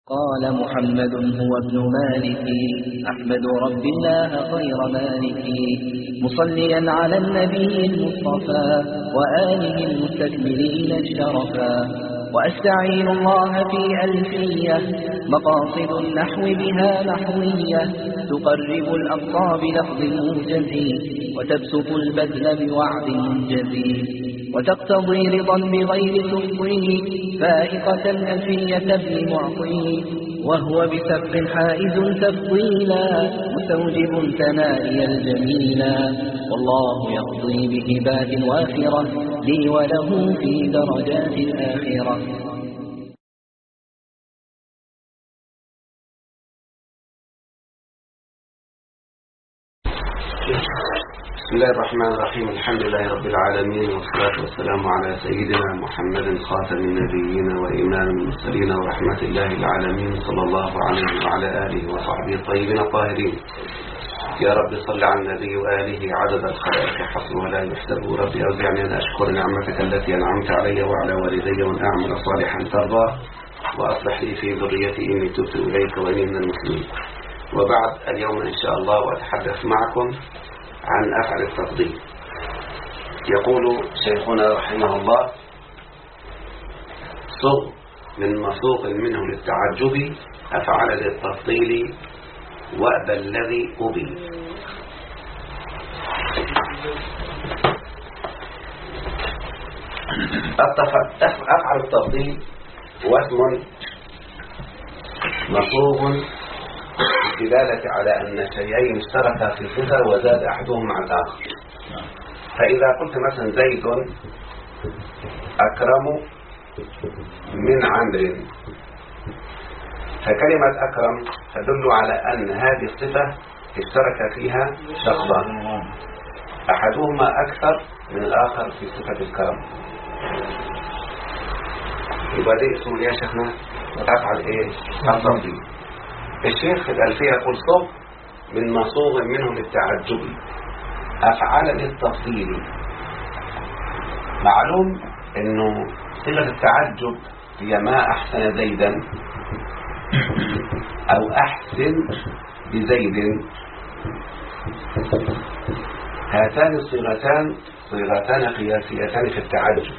قال محمد هو ابن مالك أحمد رب الله خير مالك مصليا على النبي المصطفى وآله المستكملين الشرفا وأستعين الله في ألفية مقاصد النحو بها نحوية تقرب الأقصى بلفظ موجز وتبسط البذل بوعد منجز وتقتضي رضا بغير تفضيل فائقة ألفية ابن معطي وهو بسبق حائز تفضيلا مستوجب ثنائي الجميلا والله يقضي بهبات وافرة لي وله في درجات الآخرة. بسم الله الرحمن الرحيم. الحمد لله رب العالمين والصلاة والسلام على سيدنا محمد خاتم النبيين وإمام المرسلين ورحمة الله العالمين صلى الله عليه وعلى آله وصحبه الطيبين الطاهرين. يا رب صل على النبي وآله عدد الخلائق حصر ولا يحسب. ربي أوزعني أن أشكر نعمتك التي أنعمت علي وعلى والدي وأن أعمل صالحا ترضى وأصلح لي في ذريتي إني تبت إليك وإني من المسلمين. وبعد، اليوم إن شاء الله وأتحدث معكم عن أفعل التفضيل. يقول شيخنا رحمه الله: صغ من مصوغ منه للتعجب أفعل للتفضيل وأبى الذي أبي. أفعل التفضيل هو اسم مصوغ الدلالة على أن شيئين اشتركا في الصفة وزاد أحدهم مع الآخر. فإذا قلت مثلا زيد أكرم من عمرو، فكلمة أكرم تدل على أن هذه الصفة اشترك فيها شخصان أحدهما أكثر من الآخر في صفة الكرم. يبقى دي اسمه يا شيخنا أفعل إيه؟ التفضيل. الشيخ في الألفية يقول: صغ من مصوغ منه للتعجب أفعل للتفضيل. معلوم أنه صيغة التعجب هي ما أحسن زيدا أو أحسن بزيد. هاتان الصيغتان صيغتان قياسيتان في التعجب،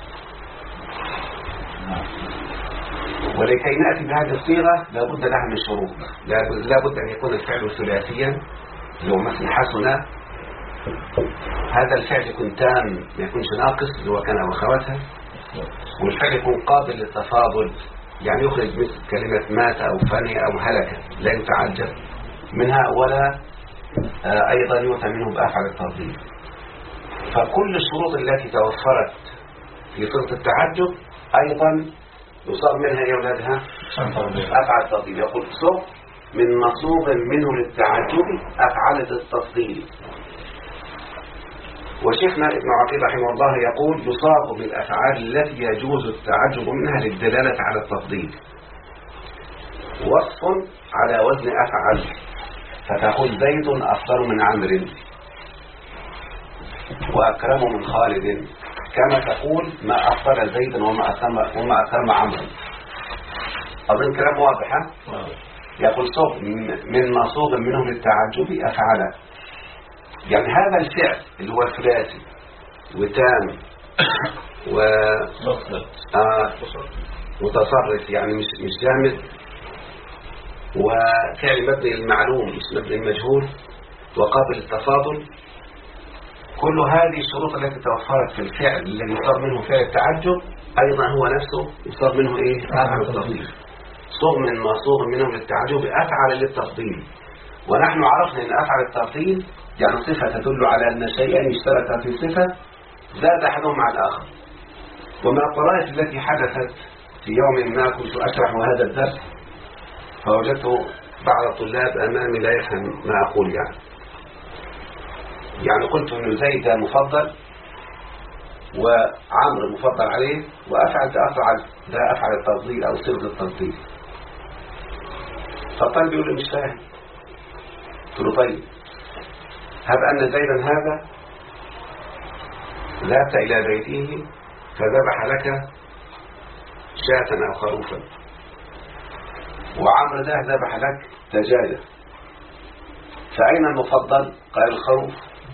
ولكي نأتي بهذه الصيغة لابد لها من شروط. لابد أن يكون الفعل ثلاثيا، لو مثل حسن، هذا الفعل يكون تام ما يكونش ناقص اللي هو كان وخواتها، والفعل يكون قابل للتفاضل، يعني يخرج مثل كلمة مات أو فني أو هلك لا يتعجب منها، ولا أيضا يؤتى منه بأفعل التفضيل. فكل الشروط التي توفرت في صيغة التعجب أيضا يصاب منها يا أولادها أفعل التفضيل. يقول: صغ من مصوغ منه للتعجب أفعل التفضيل. وشيخنا ابن عقيل رحمه الله يقول: يصاب بالأفعال التي يجوز التعجب منها للدلالة على التفضيل وصف على وزن أفعل، فتقول زيد أفضل من عمرو وأكرم من خالد، كما تقول ما أفضل زيد وما أكرم عمرو. أظن كلام واضح. يقول: صغ من مصوغ منه للتعجب أفعل، يعني هذا الفعل اللي هو ثلاثي وتام ومتصرف، يعني مش جامد، وفعل مبني للمعلوم مش مبني للمجهول، وقابل للتفاضل. كل هذه الشروط التي توفرت في الفعل الذي يصاب منه فعل التعجب أيضا هو نفسه يصاب منه إيه؟ أفعل التفضيل. صغ من مصوغ منه للتعجب أفعل للتفضيل. ونحن عرفنا أن أفعل التفضيل يعني صفة تدل على أن شيئا اشترك في صفة زاد أحدهم مع الآخر. ومن الطرائف التي حدثت في يوم ما كنت أشرح هذا الدرس، فوجدت بعض الطلاب أمامي لا يفهم ما أقول. يعني قلت أن زيد مفضل وعمر مفضل عليه، وأفعل ده أفعل التفضيل أو صيغة التفضيل. فالطالب يقول لي: مش فاهم. قلت له: طيب، هب أن زيدا هذا ذهبت إلى بيته فذبح لك شاة أو خروفا، وعمرو ده ذبح لك دجاجة، فأين المفضل؟ قال الخروف.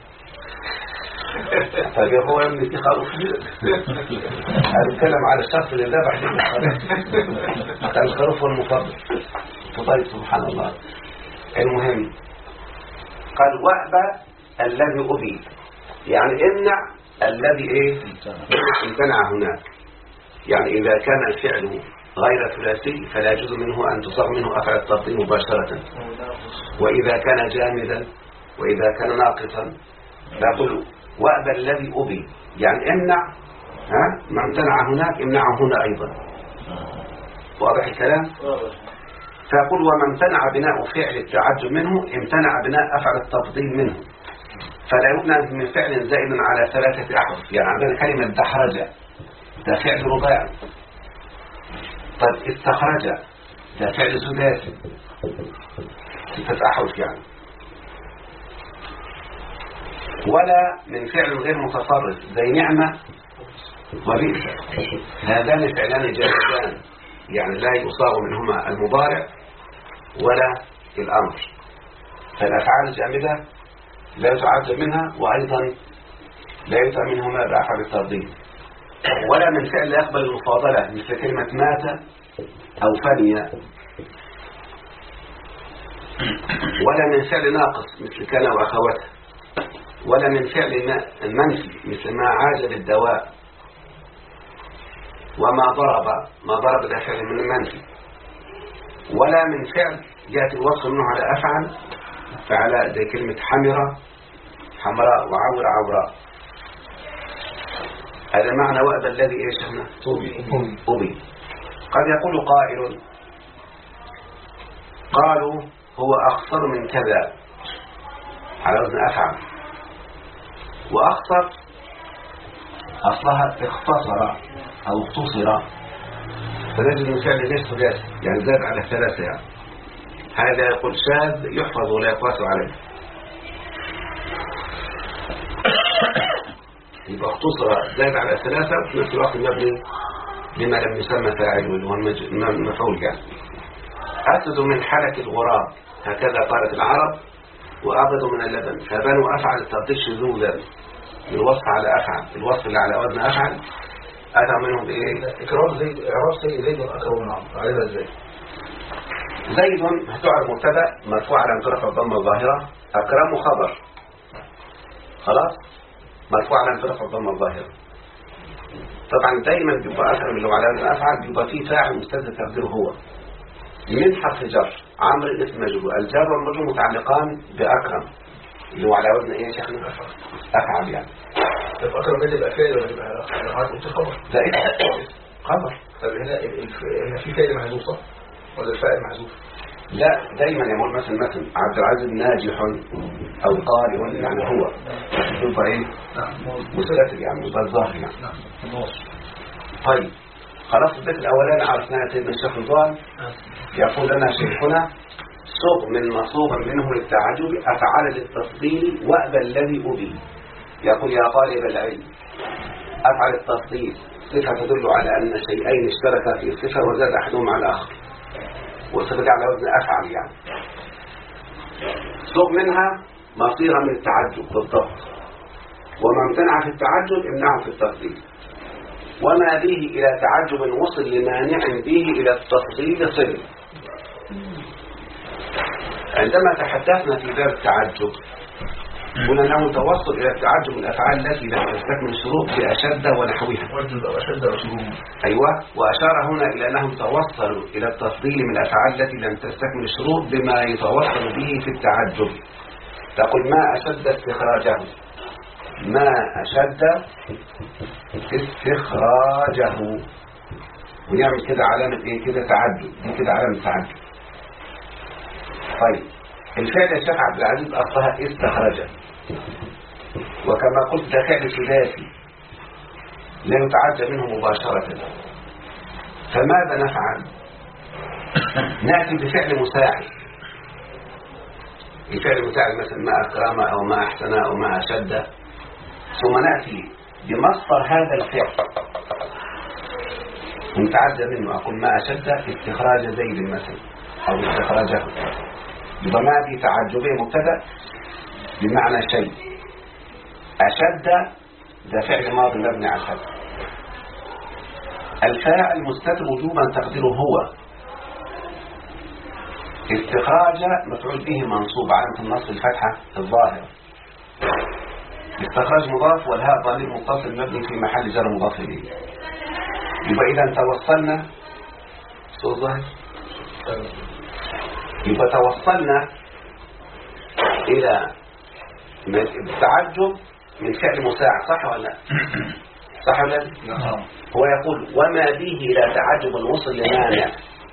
طيب هو يا ابني في خروف؟ هنتكلم على الشخص اللي ذبح لك الخروف. قال الخروف هو المفضل. طيب سبحان الله. المهم قال وأبى الذي أبي، يعني امنع الذي ايه امتنع هناك. يعني إذا كان الفعل غير ثلاثي فلا يجوز منه أن تصغ منه أفعل التفضيل مباشرة، وإذا كان جامدا وإذا كان ناقصا فيقول وأبى الذي أبي، يعني امنع ما امتنع هناك امنعه هنا أيضا. واضح الكلام؟ فيقول وما امتنع بناء فعل التعجب منه امتنع بناء أفعل التفضيل منه، فلا يبنى من فعل زائد على 3 أحرف. يعني عندنا كلمة دحرج ده فعل رباعي، طيب استخرج ده فعل سداسي 6 أحرف يعني. ولا من فعل غير متصرف زي نعمة وبئس، هذان فعلان جامدان يعني لا يصاغ منهما المضارع ولا الأمر، فالأفعال الجامدة لا يتعجب منها وأيضا لا يؤتى منهما بأفعال التفضيل. ولا من فعل يقبل المفاضلة مثل كلمة مات أو فني، ولا من فعل ناقص مثل كان وأخواته، ولا من فعل منفي مثل ما عاج بالدواء، وما ضرب ما ضرب ده فعل من المنفي، ولا من فعل يأتي الوصف منه على أفعل فعل زي كلمة حمرة حمراء وعور عوراء. هذا معنى وأبى الذي إيش هنا أبي. قد يقول قائل قالوا هو أخصر من كذا على وزن أفعل، وأخصر أصلها اختصر أو اختصر، فنجد من فعل ليس ثلاثي يعني زاد على 3 يعني. هذا يقول شاذ يحفظ ولا يقاس عليه. يبقى اختصر زاد على 3 وفي نفس الوقت مبني بما لم يسمى فاعل واللي هو المفعول يعني. أسد من حلك الغراب هكذا قالت العرب، وأبد من اللبن، فبنوا أفعل التفضيل شذوذا الوصف على أفعل، الوصف اللي على وزن أفعل أتى منهم بإيه؟ إكرام زيد، إعراب زيد أكرم من عمرو، عليها إزاي؟ زيد هتعرف مبتدا مرفوع على انطلاق الضمه الظاهره، اكرم خبر خلاص مرفوع على انطلاق الضمه الظاهره. طبعا دايما بيبقى اكرم اللي هو على وزن افعل بيبقى فيه فاعل مستتر تقديره هو من حرف جر. عمرو اسم مجرور، الجار والمجرور متعلقان باكرم اللي هو على وزن ايه يا شيخنا؟ افعل يعني. طب اكرم ده يبقى فاعل ولا يبقى خبر؟ لا اسم خبر. طب هنا في فاعل محذوف صح ولا الفاعل محذوف؟ لا دايما يقول مثلا عبد العزيز ناجح او قارئ يعني هو يبقى ايه مستتر يعني يبقى الظاهر يعني. طيب خلاص البيت الاولاني عرفناه. سيدنا الشيخ رضوان يقول لنا شيخنا صوغ من مصوغا منه للتعجب افعل للتفضيل وأبى الذي أبي. يقول يا طالب العلم افعل التفضيل صفه تدل على ان شيئين اشتركا في صفه وزاد احدهما على الاخر، والصفة على وزن أفعل يعني. صوغ منها مصيرا من التعجب بالضبط، وما امتنع في التعجب امنعه في التفضيل، وما به إلى تعجب وصل لمانع به إلى التفضيل صل. عندما تحدثنا في باب التعجب قلنا أنه توصل إلى التعجب الأفعال التي لم تستكمل الشروط بأشد ونحوها. أيوة، وأشار هنا إلى أنهم توصلوا إلى التفضيل من الأفعال التي لم تستكمل الشروط بما يتوصل به في التعجب. تقول ما أشد استخراجه، ما أشد استخراجه، ونعمل كده علامة إيه كده تعجب، دي كده علامة تعجب. طيب الفعل يا شيخ عبد العزيز أصلها استخرج، وكما قلت ده فعل ثلاثي لا يتعجب منه مباشرة. فماذا نفعل؟ نأتي بفعل مساعد. الفعل المساعد مثلا ما أكرم أو ما أحسن أو ما أشد، ثم نأتي بمصدر هذا الفعل ونتعجب منه. أقول ما أشد استخراج زيد مثلا، أو استخراجه. يبقى ما دي تعجبه مبتدأ بمعنى شيء. أشد ده فعل ماضي مبني على الفتح. الفاعل مستتر وجوبا تقديره هو. استخراج مفعول به منصوب علامة النصب الفتحة الظاهرة. استخراج مضاف والهاء ضمير متصل مبني في محل جر مضاف إليه. يبقى إذا توصلنا صوت ظاهر يبقى توصلنا إلى التعجب من فعل مساعد، صح ولا لا؟ صح ولا لا؟ هو يقول وما به إلى تعجب وصل لمانع،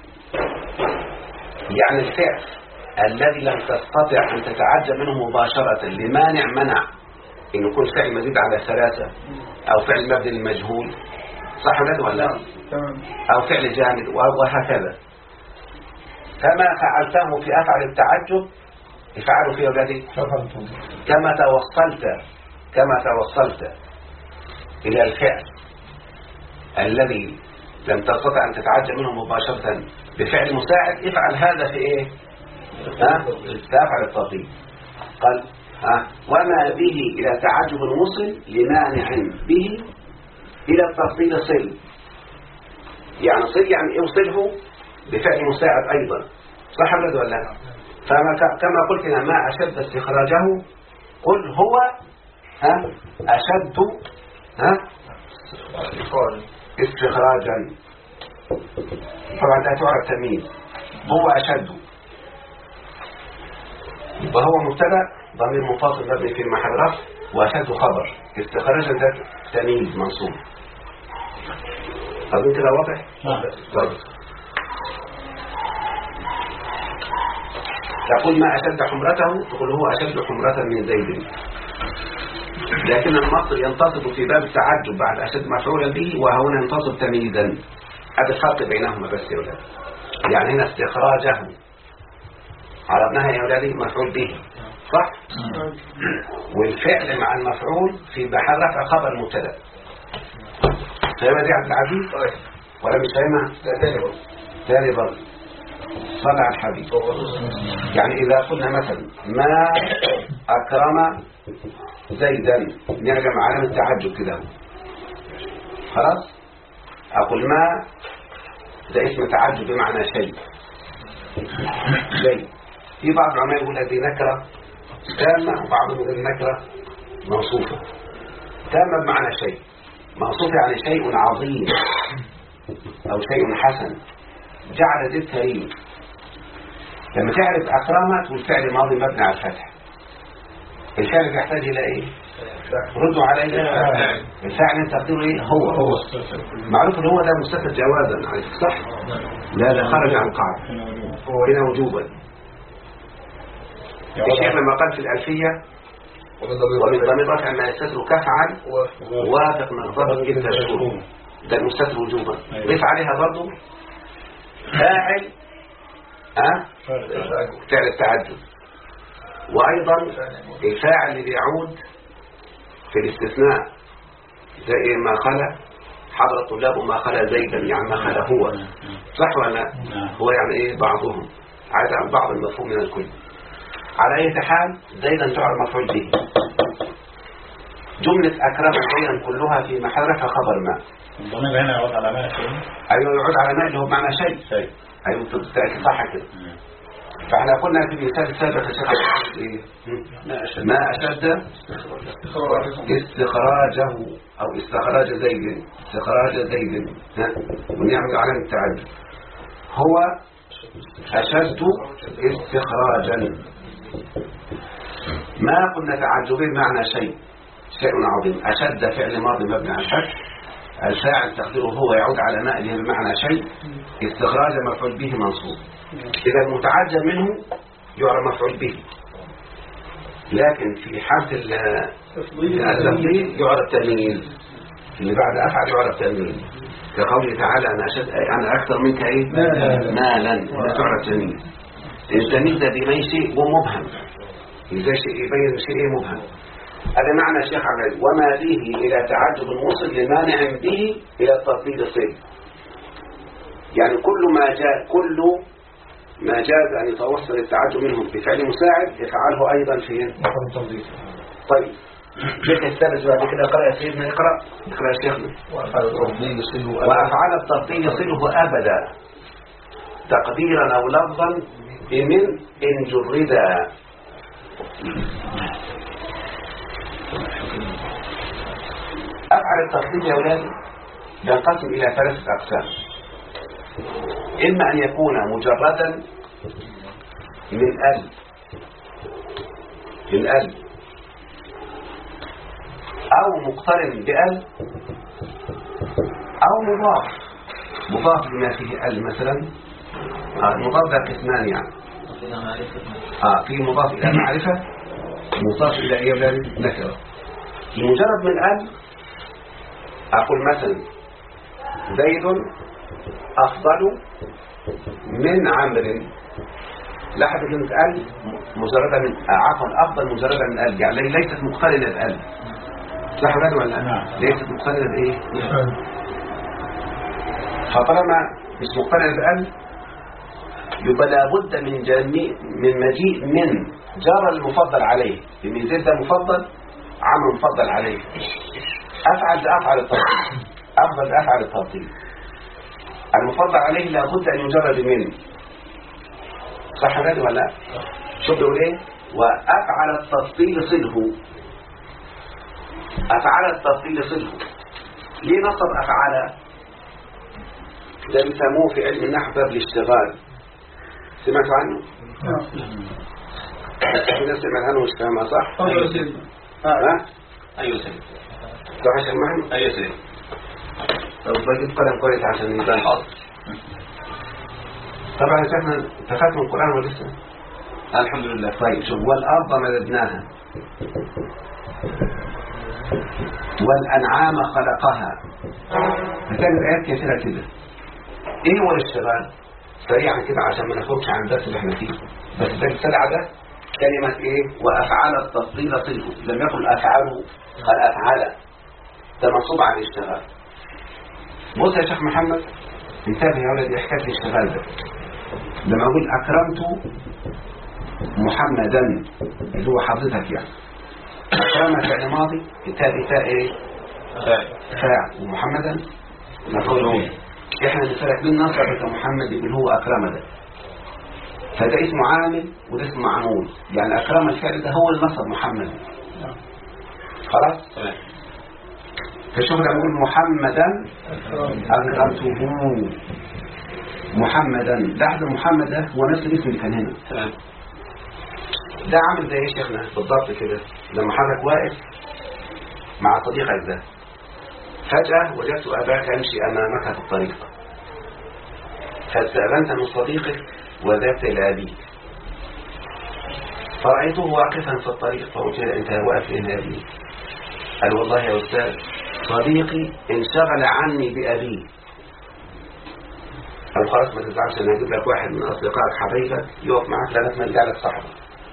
يعني الفعل الذي لم تستطع أن تتعجب منه مباشرة لمانع منع إن يكون فعل مزيد على ثلاثة أو فعل مبني للمجهول، صح ولا لا؟ أو فعل جامد وهكذا. كما فعلته في أفعل التعجب افعلوا في أولادي. كما توصلت إلى الفعل الذي لم تستطع أن تتعجب منه مباشرة بفعل مساعد، افعل هذا في إيه؟ تفعل التطبيق. قال وما به إلى تعجب وصل لمانع به إلى التفضيل صل، يعني صل يعني اوصله بفعل مساعد أيضا، صح ولا لا؟ كما قلت ما أشد استخراجه قل هو أشد استخراجا. طبعا ده تعرف تمييز، هو أشد وهو مبتدا ضمير منفصل مبني في محل رفع، وأشد خبر، استخراجا ده تمييز منصوب. أظن كده واضح؟ طيب. تقول ما أشد حمرته، تقول هو أشد حمرة من زيد. لكن المصدر ينتصب في باب التعجب بعد أشد مفعولا به، وهنا ينتصب تمييزا. هذا الفرق بينهما بس يا أولاد. يعني هنا استخراجه عرضناها يا أولادي مفعول به، صح؟ والفعل مع المفعول في محل رفع خبر مبتدا. فاهمة دي عبد العزيز ولا مش فاهمها؟ ثاني برضه صلى على الحبيب. يعني إذا قلنا مثلا ما أكرم زيدا نرجم علامة التعجب كده، خلاص؟ أقول ما ده اسم تعجب بمعنى شيء. في بعض العلماء يقول هذه نكرة تامة، وبعضهم يقول نكرة موصوفة. تامة بمعنى شيء، موصوف يعني شيء عظيم أو شيء حسن، جعل ذي كريم. لما تعرف أكرمت والفعل ماضي مبني على الفتح، الفعل يحتاج إلى إيه؟ ردوا عليه. الفعل تقديره إيه؟ هو معروف إن هو ده مستتر جوازا، صح؟ لا ده خرج عن القاعدة هنا وجوبا. الشيخ لما قال في الألفية ومن ضمير رفع ما يستتر كفعل وافق مغضبا جدا شهور، ده المستتر وجوبا. ضيف عليها برضو فاعل فعل التعجب، وأيضا الفاعل اللي بيعود في الاستثناء زي ما خلى حضر الطلاب وما خلى زيدا، يعني ما خلى هو، صح ولا هو يعني ايه بعضهم عاد عن بعض المفهوم من الكل. على اي حال زيدا تعرف مفعول به. جملة أكرم زيدا كلها في محل رفع خبر ما. الضمير هنا يعود على ما شيء. أيوه يعود على ما اللي هو بمعنى شيء. أيوه صح كده. فاحنا قلنا في المثال السابق يا شيخ ايه؟ ما أشد استخراجه أو استخراج زيد، ونعمل علامة التعجب. هو أشد استخراجا. ما قلنا تعجبين معنى شيء عظيم. أشد فعل ماضي مبني على الفتح، الفاعل تقديره هو يعود على ما اللي بمعنى شيء، استخراج مفعول به منصوب. إذا المتعجب منه يعرف مفعول به، لكن في حالة التفضيل يعرف تمييز، اللي بعد أفعل يعرف تمييز، كقوله تعالى أنا أكثر منك إيه؟ مالا، لا تعرف تمييز. التمييز ده بيبين شيء ومبهم، إذا شيء يبين شيء مبهم. هذا معنى الشيخ عبد وما به إلى تعجب وصل لمانع به إلى التفضيل صل. يعني كل ما جاز أن يتوصل التعجب منهم بفعل مساعد يفعله أيضا في التنظيف. طيب كيف يستلز بعد كده؟ قرأ يا سيدنا، اقرأ يا شيخنا. وأفعال التفضيل يصله وأفعال التفضيل يصله أبدا تقديرا أو لفظا بمن إن جردا. أفعل التفضيل يا أولادي ينقسم إلى 3 أقسام. إما أن يكون مجردا من ال أو مقترن بال أو مضاف لما فيه ال مثلا. المضاف ده قسمان يعني. في مضاف إلى معرفة، مضاف إلى إيه ولاد؟ نكرة. المجرد من ال أقول مثلا زيد أفضل من عمرو. لاحظ كلمة ال مجردة من أفضل مجردة من ال، يعني ليست مقترنة بال. صح ولا لا؟ ليست مقترنة بإيه؟ فطالما مش مقترنة بال يبقى لابد من مجيء من جار المفضل عليه، لأن زيد ده مفضل، عمرو مفضل عليه. أفعل التفضيل، أفضل أفعل التفضيل. المفضل عليه لابد أن يجرد منه. صح ولا لا؟ شوف بيقول إيه؟ وأفعل التفضيل صله. أفعل التفضيل صله. ليه نصب أفعل؟ ده بيسموه في علم النحو باب الاشتغال. سمعتوا عنه؟ في ناس سمعت عنه مش فاهمها صح؟ أيوة سيدنا. أيوة سيدنا. صح يا شيخ محمد؟ أيوة سيدنا. طب بجيب قلم كويس عشان يبان. حاضر. طبعا احنا اتفقنا من القرآن ولا لسه؟ الحمد لله. طيب شوف، والأرض مددناها والأنعام خلقها. هتلاقي الآيات كثيرة كده. إيه هو الاشتغال؟ سريعا كده عشان ما نخرجش عن الدرس اللي احنا فيه. بس ده السرعة ده كلمة إيه؟ وأفعال التفضيل صله. لم يقل أفعله قال أفعله. ده منصوب على الاشتغال. بص يا شيخ محمد، انتبه يا ولدي حكاية الاشتغال ده. لما أقول أكرمت محمدا اللي هو حضرتك يعني، أكرم فعل ماضي، تاء إيه؟ فاعل. ومحمدا مفعول. إحنا نفرق بين نصب محمد اللي هو أكرم ده، فده اسمه عامل وده اسمه معمول. يعني أكرم الفعل ده هو النصب محمد. خلاص؟ فشوف لما أقول محمدا أكرمته محمدا. لاحظ محمد ده هو نفس الاسم اللي كان هنا. ده عامل زي ايه شيخنا بالضبط كده؟ لما حضرتك واقف مع صديقك ده، فجأة وجدت أباك يمشي أمامك في الطريق، فاستأذنت من صديقك وذهبت إلى أبيك، فرأيته واقفا في الطريق، فقلت له أنت واقف إلى أبيك؟ قال والله يا أستاذ صديقي انشغل عني بأبيه. قال خلاص ما تزعلش، أنا هجيب لك واحد من أصدقائك حبيبك يقف معك لغاية ما يرجع لك صاحبك.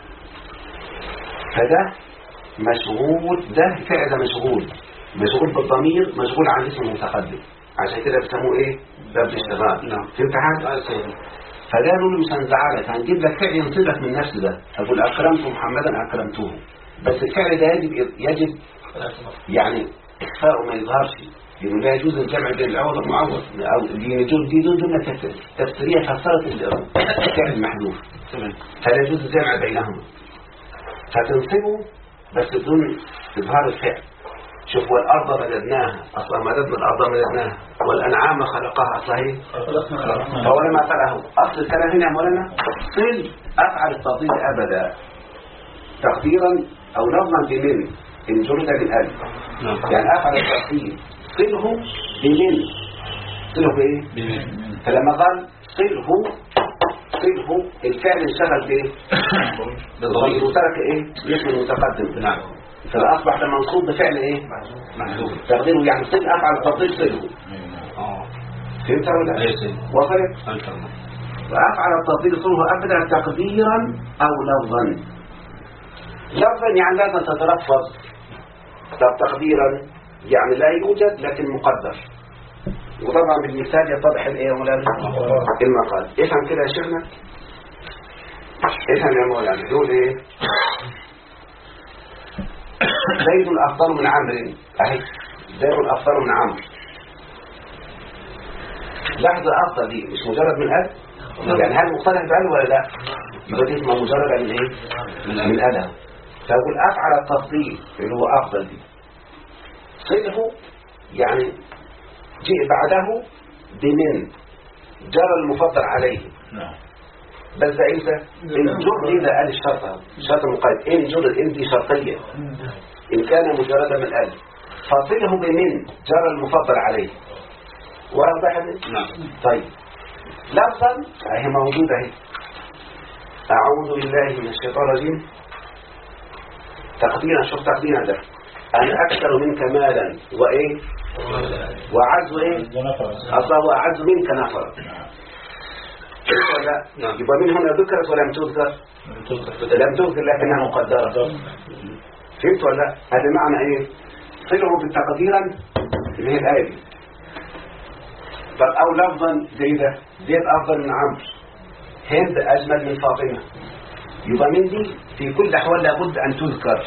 فده مشغول، ده فعل ده مشغول بالضمير، مشغول عن اسم المتقدم، عشان كده بيسموه ايه؟ باب الاشتغال. نعم فهمت حاجه؟ فده نقول مش هنزعلك، هنجيب لك فعل ينصبك من نفس ده. اقول اكرمت محمدا اكرمته، بس الفعل ده يجب يعني اخفاؤه ما يظهرش، لانه لا يجوز الجمع بين العوض والمعوض، او دي جمله تفسيريه فسرت الفعل المحذوف، فلا يجوز الجمع بينهما، فتنصبه بس بدون اظهار الفعل. شوف والأرض مددناها، أصلا مددنا الأرض مددناها، والأنعام خلقها، أصلا هي فهو لما قاله أصل الكلام هنا مولانا صل أفعل التفضيل أبدا تقديرا أو لفظا بمن إن جرد بالألف. يعني أفعل التفضيل صله بمن، صله بإيه؟ فلما قال صله الفعل انشغل بإيه؟ بالضمير وترك إيه؟ اسم المتقدم. نعم. فأصبح ده منصوب بفعل إيه؟ محذوف. تقديره يعني صل أفعل التفضيل صله. فهمت ولا لا؟ وصلت؟ فأفعل التفضيل صله أبدا تقديرا أو لفظا. لفظا يعني لازم تتلفظ، طب تقديرا يعني لا يوجد لكن مقدر. وطبعا بالمثال يتضح الايه يا مولانا؟ المقال. افهم كده يا شيخنا، افهم يا مولانا يقول ايه؟ زيد افضل من عمرو اهي، زيد افضل من عمرو. لحظة افضل دي مش مجرد من اد، يعني هل مقترن بال ولا لا؟ يبقى دي اسمها مجرد من ايه؟ من ادها. فاقول افعل التفضيل اللي هو افضل دي صله، يعني جئ بعده بمن جرى المفضل عليه. بس ده امتى؟ ان جر اذا قال الشرط، الشرط المقيد، ان جر ان دي شرطيه ان كان مجردا من ال، فصله بمن جرى المفضل عليه. واضح؟ نعم. طيب لفظا اهي موجوده اهي، اعوذ بالله من الشيطان الرجيم. تقديرا، شوف تقديرا ده، انا اكثر منك مالا وايه وأعز ايه اصلا واعز منك نفرا. لا يبقى من هنا ذكرت ولم تذكر؟ لم تذكر لكنها مقدرة. فهمت ولا لا؟ هذا معنى ايه؟ صله بالتقديرا اللي هي الآية دي. طب او لفظا زي ده، زيد افضل من عمرو، هند اجمل من فاطمة، يبقى من دي في كل الاحوال لابد ان تذكر.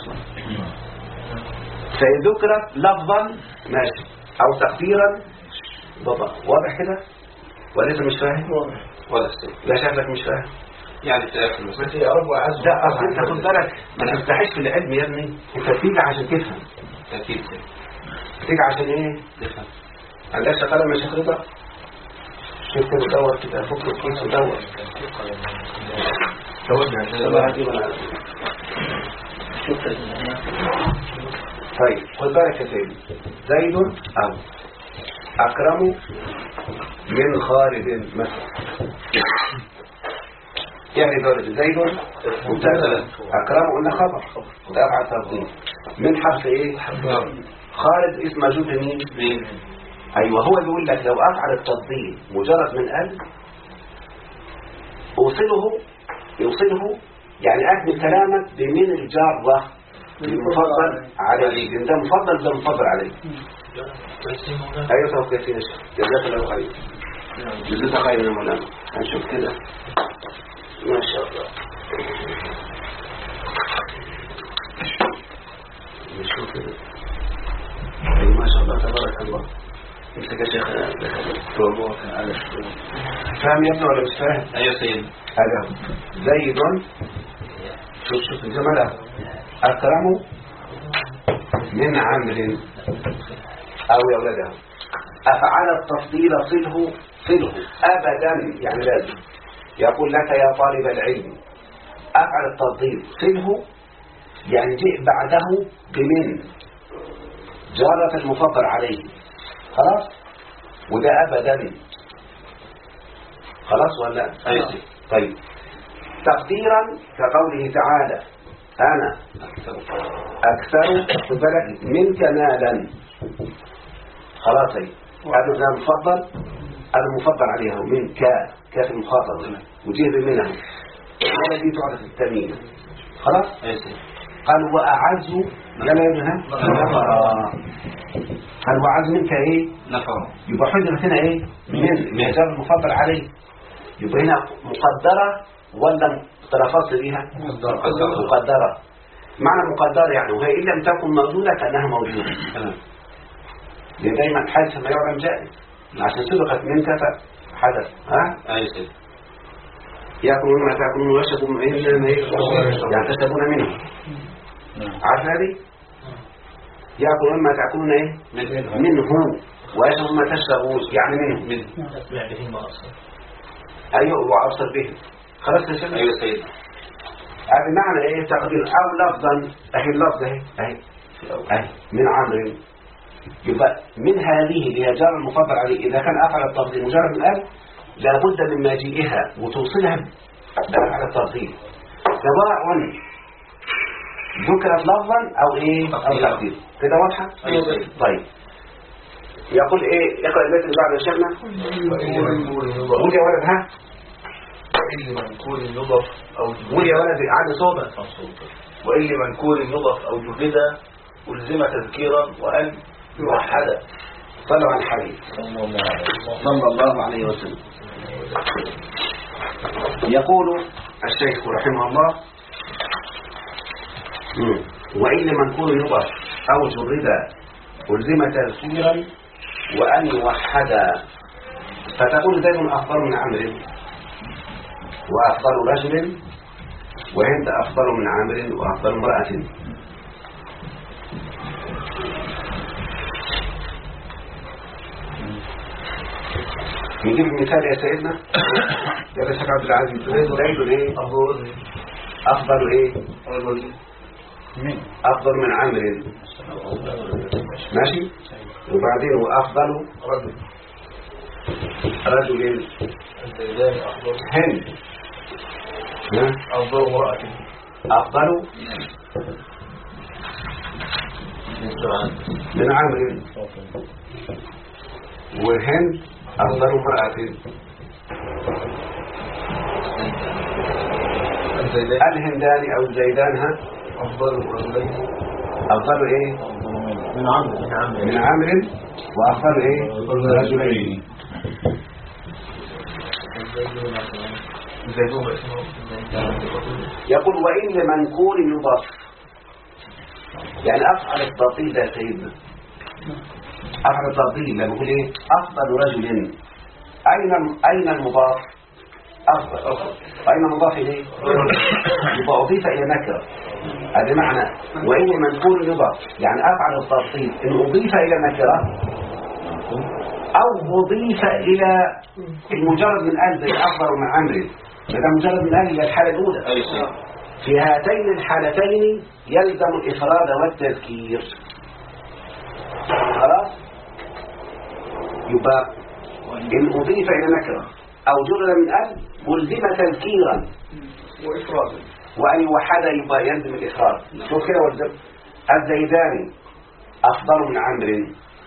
فذكرت لفظا ماشي او تقديرا بابا. واضح كده ولا انت مش فاهم؟ ولا لا شكلك مش فاهم يعني تاكل بس يا رب وعز. لا اصل انت خد بالك ما تفتحش في العلم يا ابني، انت بتيجي عشان تفهم. اكيد بتيجي عشان ايه؟ تفهم. عندكش قلم يا شيخ رضا؟ شوف كده دور كده، فك الكيس ودور. طيب خد بالك يا سيدي، زيد او اكرم من خالد مثلا، يعني دورة زيد مبتدا، اكرم قلنا خبر وده افعل تفضيل من حرف ايه؟ خالد اسم موجود مين؟ ايوه هو بيقول لك لو افعل التفضيل مجرد من ال يوصله يعني اكمل كلامك بمن الجاره المفضل عليه، انت مفضل ده مفضل عليه. ايوه توقيت يا شيخ، جزاك الله خير. جزاك خير يا مولانا. هنشوف كده ما شاء الله. نشوف كده. ايوه ما شاء الله تبارك الله. امسك يا شيخ فاهم يا ابني ولا مش فاهم؟ ايوه سيدي. هذا زيد شوف الجمله، اكرم من عمرو او يا ولده. افعل التفضيل صله ابدا، يعني لازم يقول لك يا طالب العلم افعل التفضيل صله، يعني جئ بعده بمن جارة المفضل عليه. خلاص وده ابدا. خلاص ولا؟ طيب تقديرا كقوله تعالى انا اكثر خد بالك منك مالا. خلاص اهي هذا ده المفضل، هذا المفضل عليها ومن كاف المخاطب وجيب منها ولا دي تعرف التمييز. خلاص قال واعز لما يجيها قال واعز منك ايه نفر، يبقى حجر هنا ايه من جار المفضل عليه، يبقى هنا مقدره ولا تلفظ بيها مقدره. معنى مقدره يعني وهي ان لم تكن موجوده كانها موجوده. لأن دايما حادث ما يعلم جائز، عشان سبقت من كفى حدث. ها اي سيد ياكلون ما تاكلون ويشربون يعني تشربون منه. عارف هذه ياكلون ما تاكلون ايه منه ويشربون ما تشربون يعني منه. ايوه وابصر به. خلاص يا سيدي. ايوه سيد. هذا معنى ايه تقدير او لفظا. اهي اللفظ اهي من عمرو، يبقى من هذه اللي هي جار المفضل عليه إذا كان أفعل التفضيل مجرد من أل لابد من مجيئها وتوصلها بأفعل التفضيل سواء ذكرت لفظا أو إيه أو تقدير. كده واضحة؟ طيب يقول إيه اقرأ البيت اللي بعد شيخنا. قول يا ولد. ها وإن منكور يضف أو قول يا ولد عاد صوتك. وإن منكور يضف أو جرد ألزم تذكيرا وأن موحدا. صلوا على الحبيب صلى الله عليه وسلم. يقول الشيخ رحمه الله وإن منكور يضف أو جرد ألزم تذكيرا وأن يوحد فتقول زيد أفضل من عمرو وأفضل رجل وهند أفضل من عمرو وأفضل امرأة. نجيب المثال يا سيدنا يا شيخ عبد العزيز. زيد ايه افضل ايه افضل من عمرو ماشي. وبعدين وافضل رجل هند افضل امرأة افضل من عمرو وهند أفضل امرأة. الهندان أو الزيدان أفضل رجلين أفضل إيه من عمرو وأفضل إيه رجلين. يقول وإن لمنكور يضاف يعني أفعل التفضيل ده سيدنا أفعل التفضيل لما يقول إيه أفضل رجل أين المضاف أفضل أين المضاف إليه يبقى أضيف إلى نكرة. هذا معنى وإن منكور يضاف يعني أفعل التفضيل إن أضيف إلى نكرة أو أضيف إلى المجرد من أهل زي أفضل من عمرو. هذا مجرد من أهل الحالة الأولى. في هاتين الحالتين يلزم الإفراد والتذكير. خلاص يبقى إن أضيف إلى نكرة أو جرد من أهل ملزم تذكيرا وإفرادا وأن يوحد يبقى يلزم الإفراد. شوف كده والزم. الزيدان أفضل من عمرو.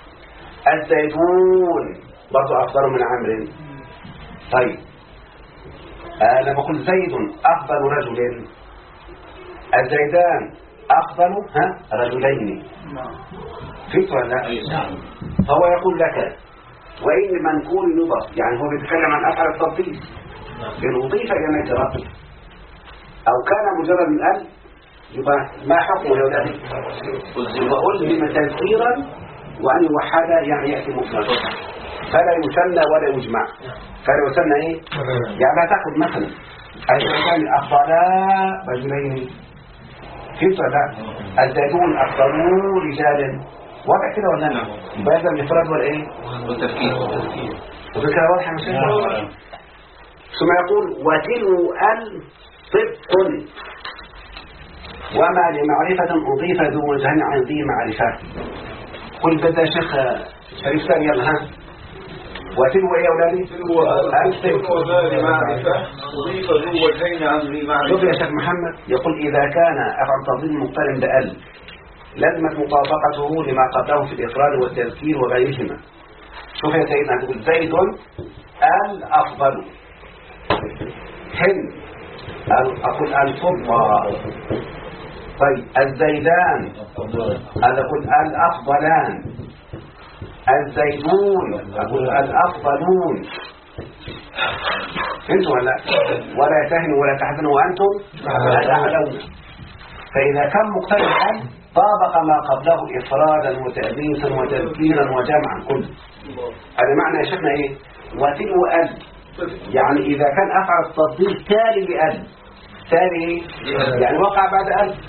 الزيدون برضو أفضل من عمرو. طيب لما قلت زيد أفضل رجل الزيدان أفضل رجلين. فهمت ولا لا؟ فهو يقول لك وإن منكور يضاف يعني هو بيتكلم عن أفعال التفضيل إن أضيف إلى نكرة أو كان مجرد من أهل يبقى ما حكمه يا ولادي؟ يبقى ألزم تذكيرا وأن يوحد يعني يأتي مفردا فلا يثنى ولا يجمع. فلا يثنى إيه؟ يعني لا تأخذ مثلا الزيدان أفضلا رجلين. فهمت ولا لا؟ الزيدون أفضلوا رجالا. واضح كده ولا لا؟ يبقى يلزم الإفراد ولا إيه؟ والتفكير وذكرى واضحة مش ثم يقول وتلو صدق وما لمعرفة أضيف ذو وجهين عن ذي معرفة. قل بدأ شيخ شريف ثاني يلا ها. وتلو ايه يا أولادي؟ صدق وما لمعرفة أضيف ذو وجهين عن ذي معرفة. شوف يا شيخ محمد يقول إذا كان أفعل تفضيل مقترن بأل لازمت مطابقته لما قبله في الإفراد والتذكير وغيرهما. شوف يا سيدنا تقول زيد الأفضل هند أقول الفضل. طيب الزيدان هذا أقول الأفضلان. الزيدون أقول الأفضلون. انتم ولا ولا تهنوا ولا تحزنوا وأنتم الأعلون. فإذا كان مقترحا طابق ما قبله إفرادا وتأنيثا وتذكيرا وجمعا كله. هذا معنى يا شيخنا إيه؟ وتلو أل يعني إذا كان أفعل التفضيل تالي لأل تالي يعني وقع بعد أل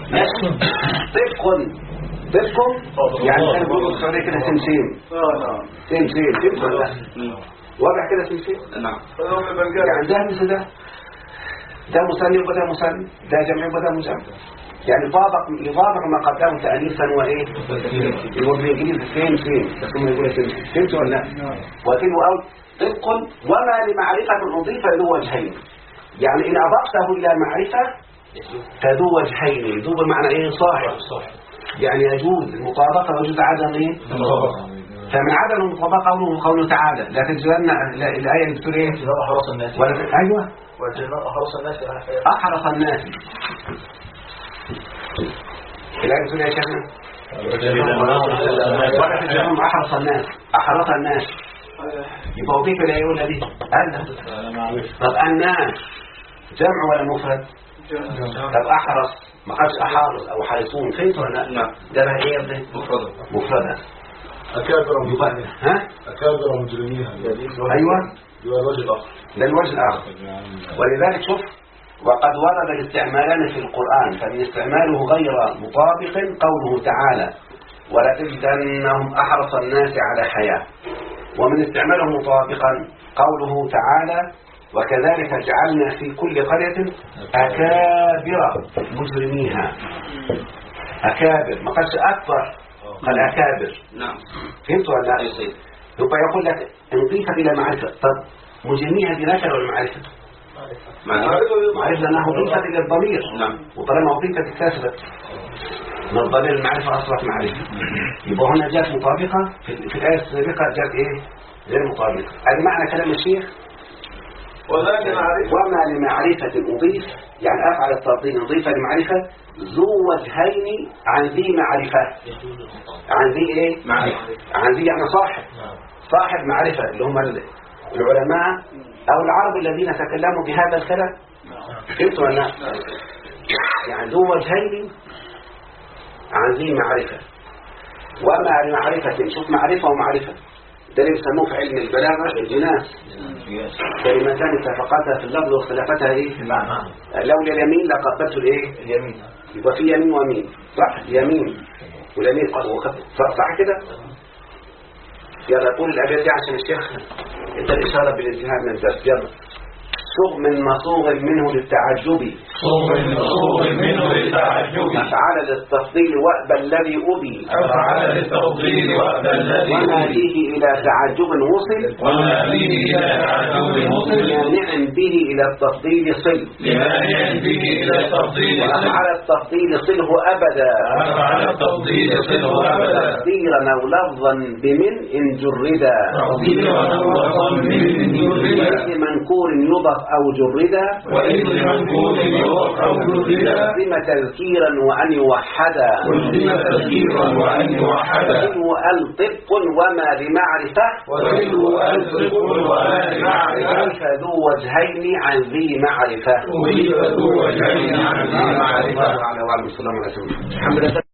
طبق يعني كان بيقول السعودية كده سمسيم سمسيم ولا واضح كده سمسيم. نعم يعني ده مثل ده مثنى وده مثنى ده جمع وده مجمع يعني يطابق ما قبله تأنيثا وإيه بالإنجليزي سيم بس هم يقولوا سيم فهمت ولا لا؟ وتلو أو طبق وما لمعرفة أضيف ذو وجهين يعني إن أضفته إلى معرفة فذو وجهين. ذو بمعنى إيه؟ صاحب يعني يجوز المطابقة ويجوز عدم إيه؟ فمن عدم المطابقة قوله تعالى لا تجدن الآية اللي بتقول إيه؟ أحرص الناس أيوه أحرص الناس أحرص الناس الآية بتقول إيه يا شيخنا؟ ولا تجدنهم أحرص الناس يبقى أضيف الآية الأولى دي طب الناس جمع ولا مفرد؟ طب أحرص ما قالش أحارس أو حارسون، فهمت ولا لا؟ ده بقى إيه يا ابني؟ مفردة. أكابر مجرميها. ها؟ أكابر مجرميها. أيوة. الوجه الآخر. ده الوجه الآخر. ولذلك شوف، وقد ورد الاستعمالان في القرآن، فمن استعماله غير مطابق قوله تعالى ولتجدنهم أحرص الناس على حياة، ومن استعماله مطابقا قوله تعالى وكذلك جعلنا في كل قرية أكابر مجرميها. أكابر ما قالش أكبر، قال أكابر. نعم. فهمت ولا لا؟ يبقى يقول لك انضيف إلى معرفة. طب مجرميها دي نكرة ولا معرفة؟ معرفة لأنها أضيفت إلى الضمير. نعم. وطالما أضيفت اكتسبت من الضمير المعرفة أصبحت معرفة. يبقى هنا جاءت مطابقة، في الآية السابقة جاءت إيه؟ غير مطابقة. المعنى كلام الشيخ وما لمعرفة أضيف، يعني أفعل التفضيل أضيف لمعرفة ذو وجهين عن ذي معرفة. عن ذي إيه؟ معرفة. عن ذي يعني صاحب معرفة اللي هم العلماء أو العرب الذين تكلموا بهذا الكلام. فهمت ولا لا؟ يعني ذو وجهين عن ذي معرفة. وما لمعرفة، شوف معرفة ومعرفة، ده اللي بيسموه في علم البلاغة الجناس، كلمتان اتفقتا في اللفظ واختلفتها ايه في المعنى. لولا اليمين لقبلت الايه اليمين، يبقى في يمين ويمين، صح؟ يمين واليمين صح كده. يلا قول الابيات دي عشان الشيخ انت الاشاره بالانتهاء من الدرس. يلا صغ من مصوغ منه للتعجب، صغ من مصوغ منه للتعجب، أفعل للتفضيل وأبى الذي أبي، أفعل للتفضيل وأبى الذي وما به إلى تعجب وصل، وما به إلى تعجب وصل، لمانع به إلى التفضيل صل، لمانع به إلى التفضيل صل، وأفعل التفضيل صله أبدا، أفعل التفضيل صله أبدا، تفضيلا أو لفظا بمن إن جردا، تفضيلا أو لفظا بمن إن جردا، وإذ منكور يضف أو جردا، وإذ منكور يضف أو جردا، لزم تذكيرا وأن يوحدا، لزم تذكيرا وأن يوحدا، وإن ألطف وما لمعرفة، وإذ ألطف وما لمعرفة، أضيف ذو وجهين عن ذي معرفة، أضيف ذو وجهين عن ذي معرفة. الحمد لله.